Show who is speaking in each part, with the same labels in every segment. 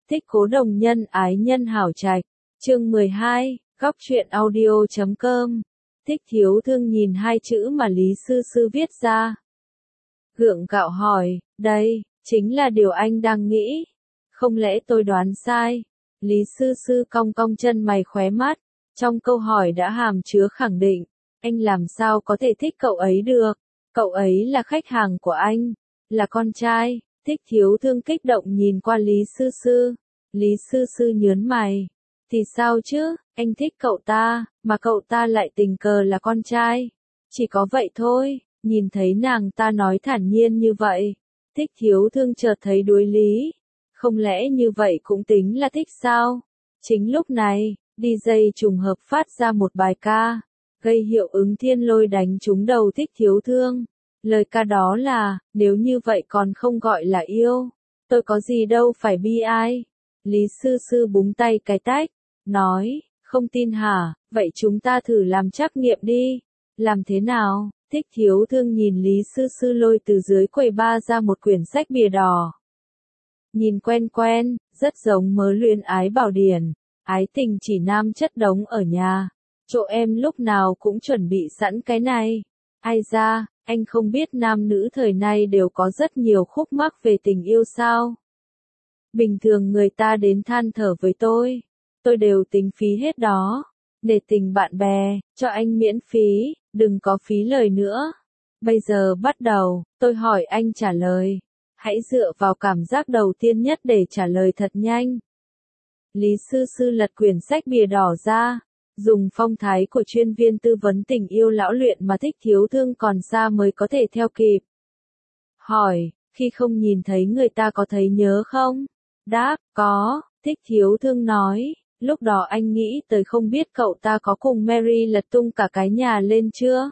Speaker 1: Thích Cố Đồng Nhân Ái Nhân Hảo Trạch, chương 12, góc truyện audio.com. Thích Thiếu Thương nhìn hai chữ mà Lý Sư Sư viết ra. Gượng gạo hỏi, đây, chính là điều anh đang nghĩ. Không lẽ tôi đoán sai? Lý Sư Sư cong cong chân mày khóe mắt, trong câu hỏi đã hàm chứa khẳng định. Anh làm sao có thể thích cậu ấy được? Cậu ấy là khách hàng của anh, là con trai. Thích Thiếu Thương kích động nhìn qua Lý Sư Sư. Lý Sư Sư nhớn mày. Thì sao chứ, anh thích cậu ta, mà cậu ta lại tình cờ là con trai. Chỉ có vậy thôi. Nhìn thấy nàng ta nói thản nhiên như vậy, Thích Thiếu Thương chợt thấy đối lý. Không lẽ như vậy cũng tính là thích sao? Chính lúc này, DJ trùng hợp phát ra một bài ca, gây hiệu ứng thiên lôi đánh trúng đầu Thích Thiếu Thương. Lời ca đó là, nếu như vậy còn không gọi là yêu, tôi có gì đâu phải bi ai. Lý Sư Sư búng tay cái tách, nói, không tin hả, vậy chúng ta thử làm trắc nghiệm đi. Làm thế nào? Thích Thiếu Thương nhìn Lý Sư Sư lôi từ dưới quầy bar ra một quyển sách bìa đỏ. Nhìn quen quen, rất giống Mớ Luyến Ái Bảo Điển, ái tình chỉ nam chất đống ở nhà. Chỗ em lúc nào cũng chuẩn bị sẵn cái này. Ai ra, anh không biết nam nữ thời nay đều có rất nhiều khúc mắc về tình yêu sao? Bình thường người ta đến than thở với tôi đều tính phí hết đó. Để tình bạn bè, cho anh miễn phí, đừng có phí lời nữa. Bây giờ bắt đầu, tôi hỏi anh trả lời. Hãy dựa vào cảm giác đầu tiên nhất để trả lời thật nhanh. Lý Sư Sư lật quyển sách bìa đỏ ra, dùng phong thái của chuyên viên tư vấn tình yêu lão luyện mà Thích Thiếu Thương còn xa mới có thể theo kịp. Hỏi, khi không nhìn thấy người ta có thấy nhớ không? Đáp, có. Thích Thiếu Thương nói, lúc đó anh nghĩ tới không biết cậu ta có cùng Mary lật tung cả cái nhà lên chưa?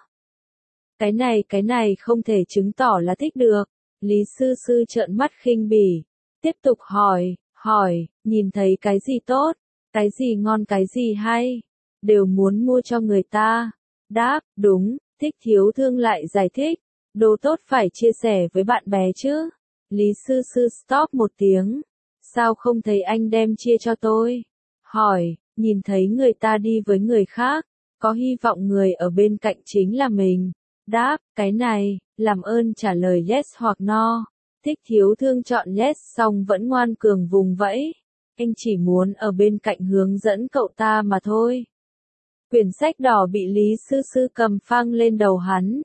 Speaker 1: Cái này không thể chứng tỏ là thích được. Lý Sư Sư trợn mắt khinh bỉ. Tiếp tục hỏi, nhìn thấy cái gì tốt, cái gì ngon cái gì hay, đều muốn mua cho người ta. Đáp, đúng. Thích Thiếu Thương lại giải thích, đồ tốt phải chia sẻ với bạn bè chứ. Lý Sư Sư stop một tiếng. Sao không thấy anh đem chia cho tôi? Hỏi, nhìn thấy người ta đi với người khác, có hy vọng người ở bên cạnh chính là mình. Đáp, cái này, làm ơn trả lời yes hoặc no. Thích Thiếu Thương chọn yes xong vẫn ngoan cường vùng vẫy. Anh chỉ muốn ở bên cạnh hướng dẫn cậu ta mà thôi. Quyển sách đỏ bị Lý Sư Sư cầm phang lên đầu hắn.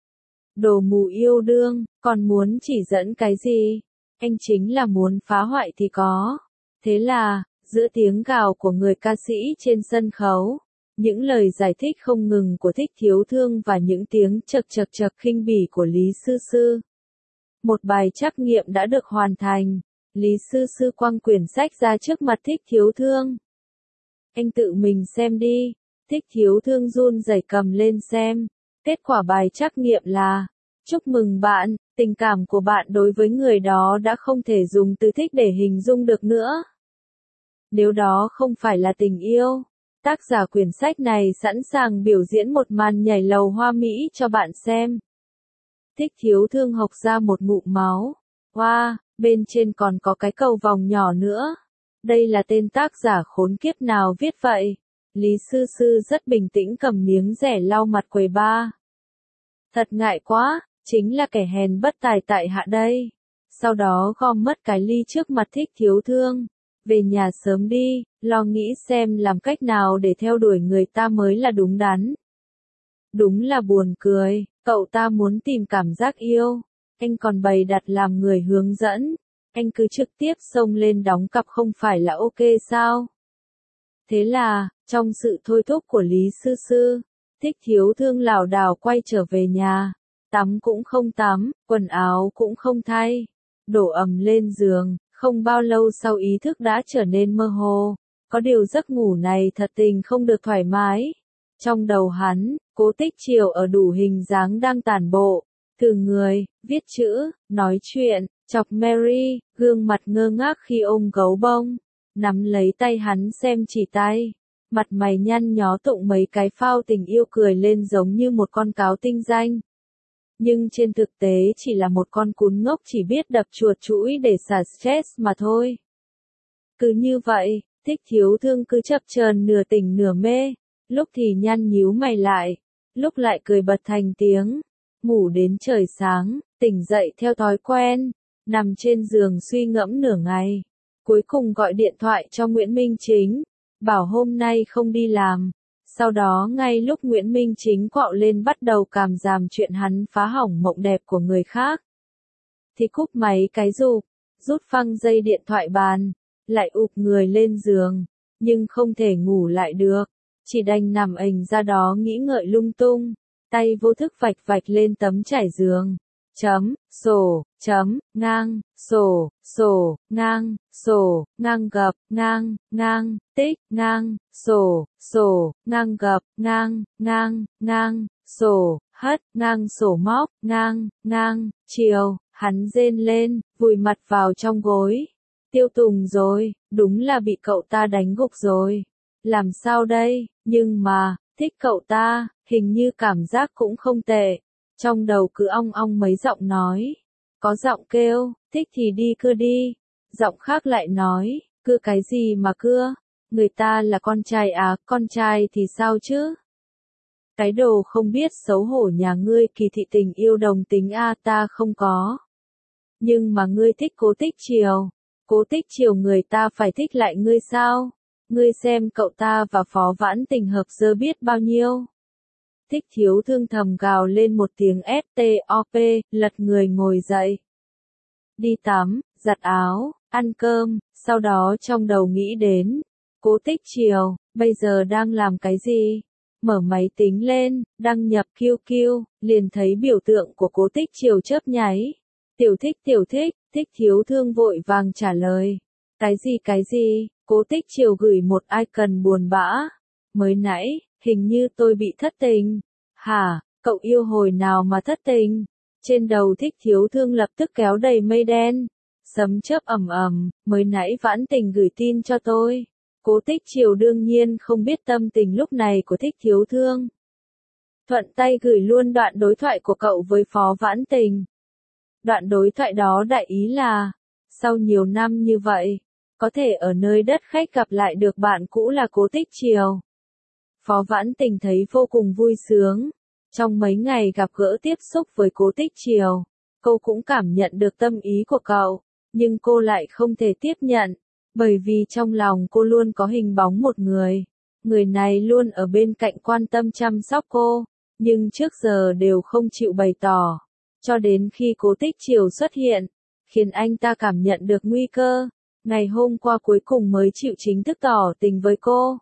Speaker 1: Đồ mù yêu đương, còn muốn chỉ dẫn cái gì? Anh chính là muốn phá hoại thì có. Thế là, giữa tiếng gào của người ca sĩ trên sân khấu, những lời giải thích không ngừng của Thích Thiếu Thương và những tiếng chậc khinh bỉ của Lý Sư Sư. Một bài trắc nghiệm đã được hoàn thành. Lý Sư Sư quăng quyển sách ra trước mặt Thích Thiếu Thương. Anh tự mình xem đi. Thích Thiếu Thương run rẩy cầm lên xem. Kết quả bài trắc nghiệm là, chúc mừng bạn, tình cảm của bạn đối với người đó đã không thể dùng từ thích để hình dung được nữa. Nếu đó không phải là tình yêu, tác giả quyển sách này sẵn sàng biểu diễn một màn nhảy lầu hoa mỹ cho bạn xem. Thích Thiếu Thương hộc ra một ngụm máu. Wow, bên trên còn có cái cầu vòng nhỏ nữa. Đây là tên tác giả khốn kiếp nào viết vậy? Lý Sư Sư rất bình tĩnh cầm miếng rẻ lau mặt quầy bar. Thật ngại quá, chính là kẻ hèn bất tài tại hạ đây. Sau đó gom mất cái ly trước mặt Thích Thiếu Thương. Về nhà sớm đi, lo nghĩ xem làm cách nào để theo đuổi người ta mới là đúng đắn. Đúng là buồn cười, cậu ta muốn tìm cảm giác yêu. Anh còn bày đặt làm người hướng dẫn. Anh cứ trực tiếp xông lên đóng cặp không phải là ok sao? Thế là, trong sự thôi thúc của Lý Sư Sư, Thích Thiếu Thương lảo đảo quay trở về nhà. Tắm cũng không tắm, quần áo cũng không thay. Đổ ầm lên giường, không bao lâu sau ý thức đã trở nên mơ hồ. Có điều giấc ngủ này thật tình không được thoải mái. Trong đầu hắn, Cố Tích Triều ở đủ hình dáng đang tản bộ, từ người, viết chữ, nói chuyện, chọc Mary, gương mặt ngơ ngác khi ôm gấu bông, nắm lấy tay hắn xem chỉ tay, mặt mày nhăn nhó tụng mấy cái phao tình yêu cười lên giống như một con cáo tinh danh. Nhưng trên thực tế chỉ là một con cún ngốc chỉ biết đập chuột chũi để xả stress mà thôi. Cứ như vậy, Thích Thiếu Thương cứ chập chờn nửa tỉnh nửa mê, lúc thì nhăn nhíu mày lại, lúc lại cười bật thành tiếng, ngủ đến trời sáng, tỉnh dậy theo thói quen, nằm trên giường suy ngẫm nửa ngày, cuối cùng gọi điện thoại cho Nguyễn Minh Chính, bảo hôm nay không đi làm. Sau đó ngay lúc Nguyễn Minh Chính quạo lên bắt đầu càm ràm chuyện hắn phá hỏng mộng đẹp của người khác, thì cúp máy cái rụp, rút phăng dây điện thoại bàn, lại ụp người lên giường, nhưng không thể ngủ lại được, chỉ đành nằm ềnh ra đó nghĩ ngợi lung tung, tay vô thức vạch vạch lên tấm trải giường. Sổ, ngang, sổ, ngang gập, ngang, tích, ngang, sổ, ngang gập, ngang, sổ, hất, ngang sổ móc, ngang, chiều, hắn rên lên, vùi mặt vào trong gối. Tiêu Tùng rồi, đúng là bị cậu ta đánh gục rồi. Làm sao đây, nhưng mà, thích cậu ta, hình như cảm giác cũng không tệ. Trong đầu cứ ong ong mấy giọng nói. Có giọng kêu, thích thì đi cưa đi. Giọng khác lại nói, cưa cái gì mà cưa? Người ta là con trai à, con trai thì sao chứ? Cái đồ không biết xấu hổ nhà ngươi kỳ thị tình yêu đồng tính a ta không có. Nhưng mà ngươi thích Cố Tích Triều. Cố Tích Triều người ta phải thích lại ngươi sao? Ngươi xem cậu ta và Phó Vãn Tình hợp dơ biết bao nhiêu. Thích Thiếu Thương thầm gào lên một tiếng STOP, lật người ngồi dậy. Đi tắm, giặt áo, ăn cơm, sau đó trong đầu nghĩ đến. Cố Tích Triều, bây giờ đang làm cái gì? Mở máy tính lên, đăng nhập QQ, liền thấy biểu tượng của Cố Tích Triều chớp nháy. Tiểu thích, Thích Thiếu Thương vội vàng trả lời. Cái gì, Cố Tích Triều gửi một icon buồn bã. Mới nãy, hình như tôi bị thất tình. Hả, cậu yêu hồi nào mà thất tình? Trên đầu Thích Thiếu Thương lập tức kéo đầy mây đen. Sấm chớp ầm ầm, mới nãy Vãn Tình gửi tin cho tôi. Cố Tích Triều đương nhiên không biết tâm tình lúc này của Thích Thiếu Thương. Thuận tay gửi luôn đoạn đối thoại của cậu với Phó Vãn Tình. Đoạn đối thoại đó đại ý là, sau nhiều năm như vậy, có thể ở nơi đất khách gặp lại được bạn cũ là Cố Tích Triều. Phó Vãn Tình thấy vô cùng vui sướng. Trong mấy ngày gặp gỡ tiếp xúc với Cố Tích Triều, cô cũng cảm nhận được tâm ý của cậu, nhưng cô lại không thể tiếp nhận, bởi vì trong lòng cô luôn có hình bóng một người. Người này luôn ở bên cạnh quan tâm chăm sóc cô, nhưng trước giờ đều không chịu bày tỏ. Cho đến khi Cố Tích Triều xuất hiện, khiến anh ta cảm nhận được nguy cơ. Ngày hôm qua cuối cùng mới chịu chính thức tỏ tình với cô.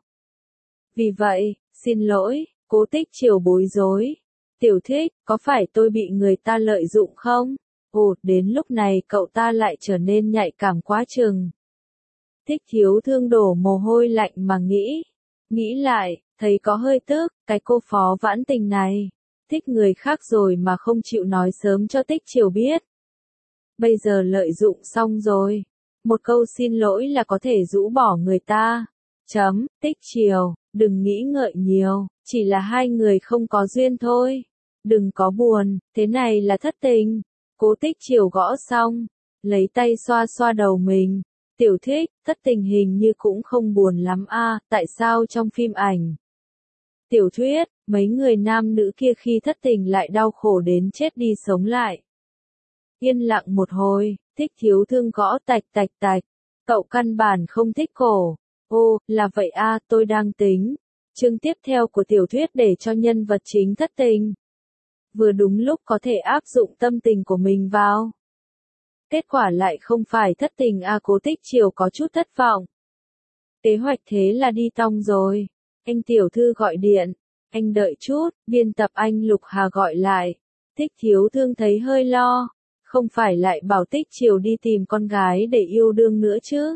Speaker 1: Vì vậy, xin lỗi, Cố Tích Triều bối rối. Tiểu Thích, có phải tôi bị người ta lợi dụng không? Ồ, đến lúc này cậu ta lại trở nên nhạy cảm quá chừng. Thích Thiếu Thương đổ mồ hôi lạnh mà nghĩ. Nghĩ lại, thấy có hơi tức, cái cô Phó Vãn Tình này. Thích người khác rồi mà không chịu nói sớm cho Tích Triều biết. Bây giờ lợi dụng xong rồi. Một câu xin lỗi là có thể rũ bỏ người ta. Tích Triều, đừng nghĩ ngợi nhiều, chỉ là hai người không có duyên thôi. Đừng có buồn, thế này là thất tình. Cố Tích Triều gõ xong, lấy tay xoa xoa đầu mình. Tiểu Thích, thất tình hình như cũng không buồn lắm a, tại sao trong phim ảnh? Tiểu thuyết, mấy người nam nữ kia khi thất tình lại đau khổ đến chết đi sống lại. Yên lặng một hồi, Thích Thiếu Thương gõ tạch tạch tạch. Cậu căn bản không thích cổ. Ô, là vậy a, tôi đang tính. Chương tiếp theo của tiểu thuyết để cho nhân vật chính thất tình. Vừa đúng lúc có thể áp dụng tâm tình của mình vào. Kết quả lại không phải thất tình a, Cố Tích Triều có chút thất vọng. Kế hoạch thế là đi tong rồi. Anh tiểu thư gọi điện. Anh đợi chút, biên tập anh Lục Hà gọi lại. Thích Thiếu Thương thấy hơi lo. Không phải lại bảo Tích Triều đi tìm con gái để yêu đương nữa chứ?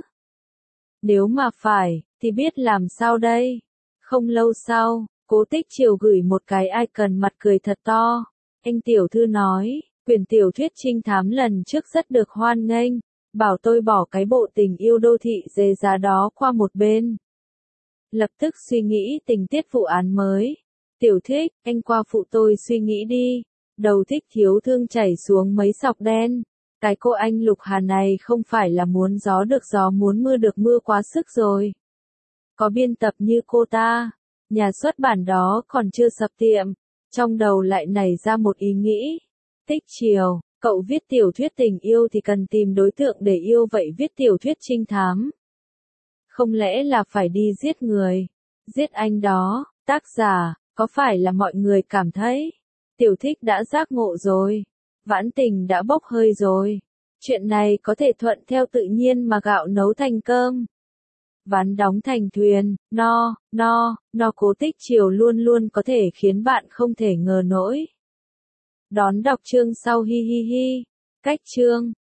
Speaker 1: Nếu mà phải, thì biết làm sao đây? Không lâu sau, Cố Tích Triều gửi một cái icon mặt cười thật to. Anh tiểu thư nói, quyển tiểu thuyết trinh thám lần trước rất được hoan nghênh, bảo tôi bỏ cái bộ tình yêu đô thị dề giá đó qua một bên. Lập tức suy nghĩ tình tiết vụ án mới. Tiểu Thích, anh qua phụ tôi suy nghĩ đi. Đầu Thích Thiếu Thương chảy xuống mấy sọc đen. Cái cô anh Lục Hà này không phải là muốn gió được gió muốn mưa được mưa quá sức rồi. Có biên tập như cô ta, nhà xuất bản đó còn chưa sập tiệm, trong đầu lại nảy ra một ý nghĩ. Tích chiều, cậu viết tiểu thuyết tình yêu thì cần tìm đối tượng để yêu vậy viết tiểu thuyết trinh thám. Không lẽ là phải đi giết người, giết anh đó, tác giả, có phải là mọi người cảm thấy, tiểu thích đã giác ngộ rồi, vãn tình đã bốc hơi rồi, chuyện này có thể thuận theo tự nhiên mà gạo nấu thành cơm. Ván đóng thành thuyền, no cố tích chiều luôn luôn có thể khiến bạn không thể ngờ nổi. Đón đọc chương sau hi hi hi. Cách chương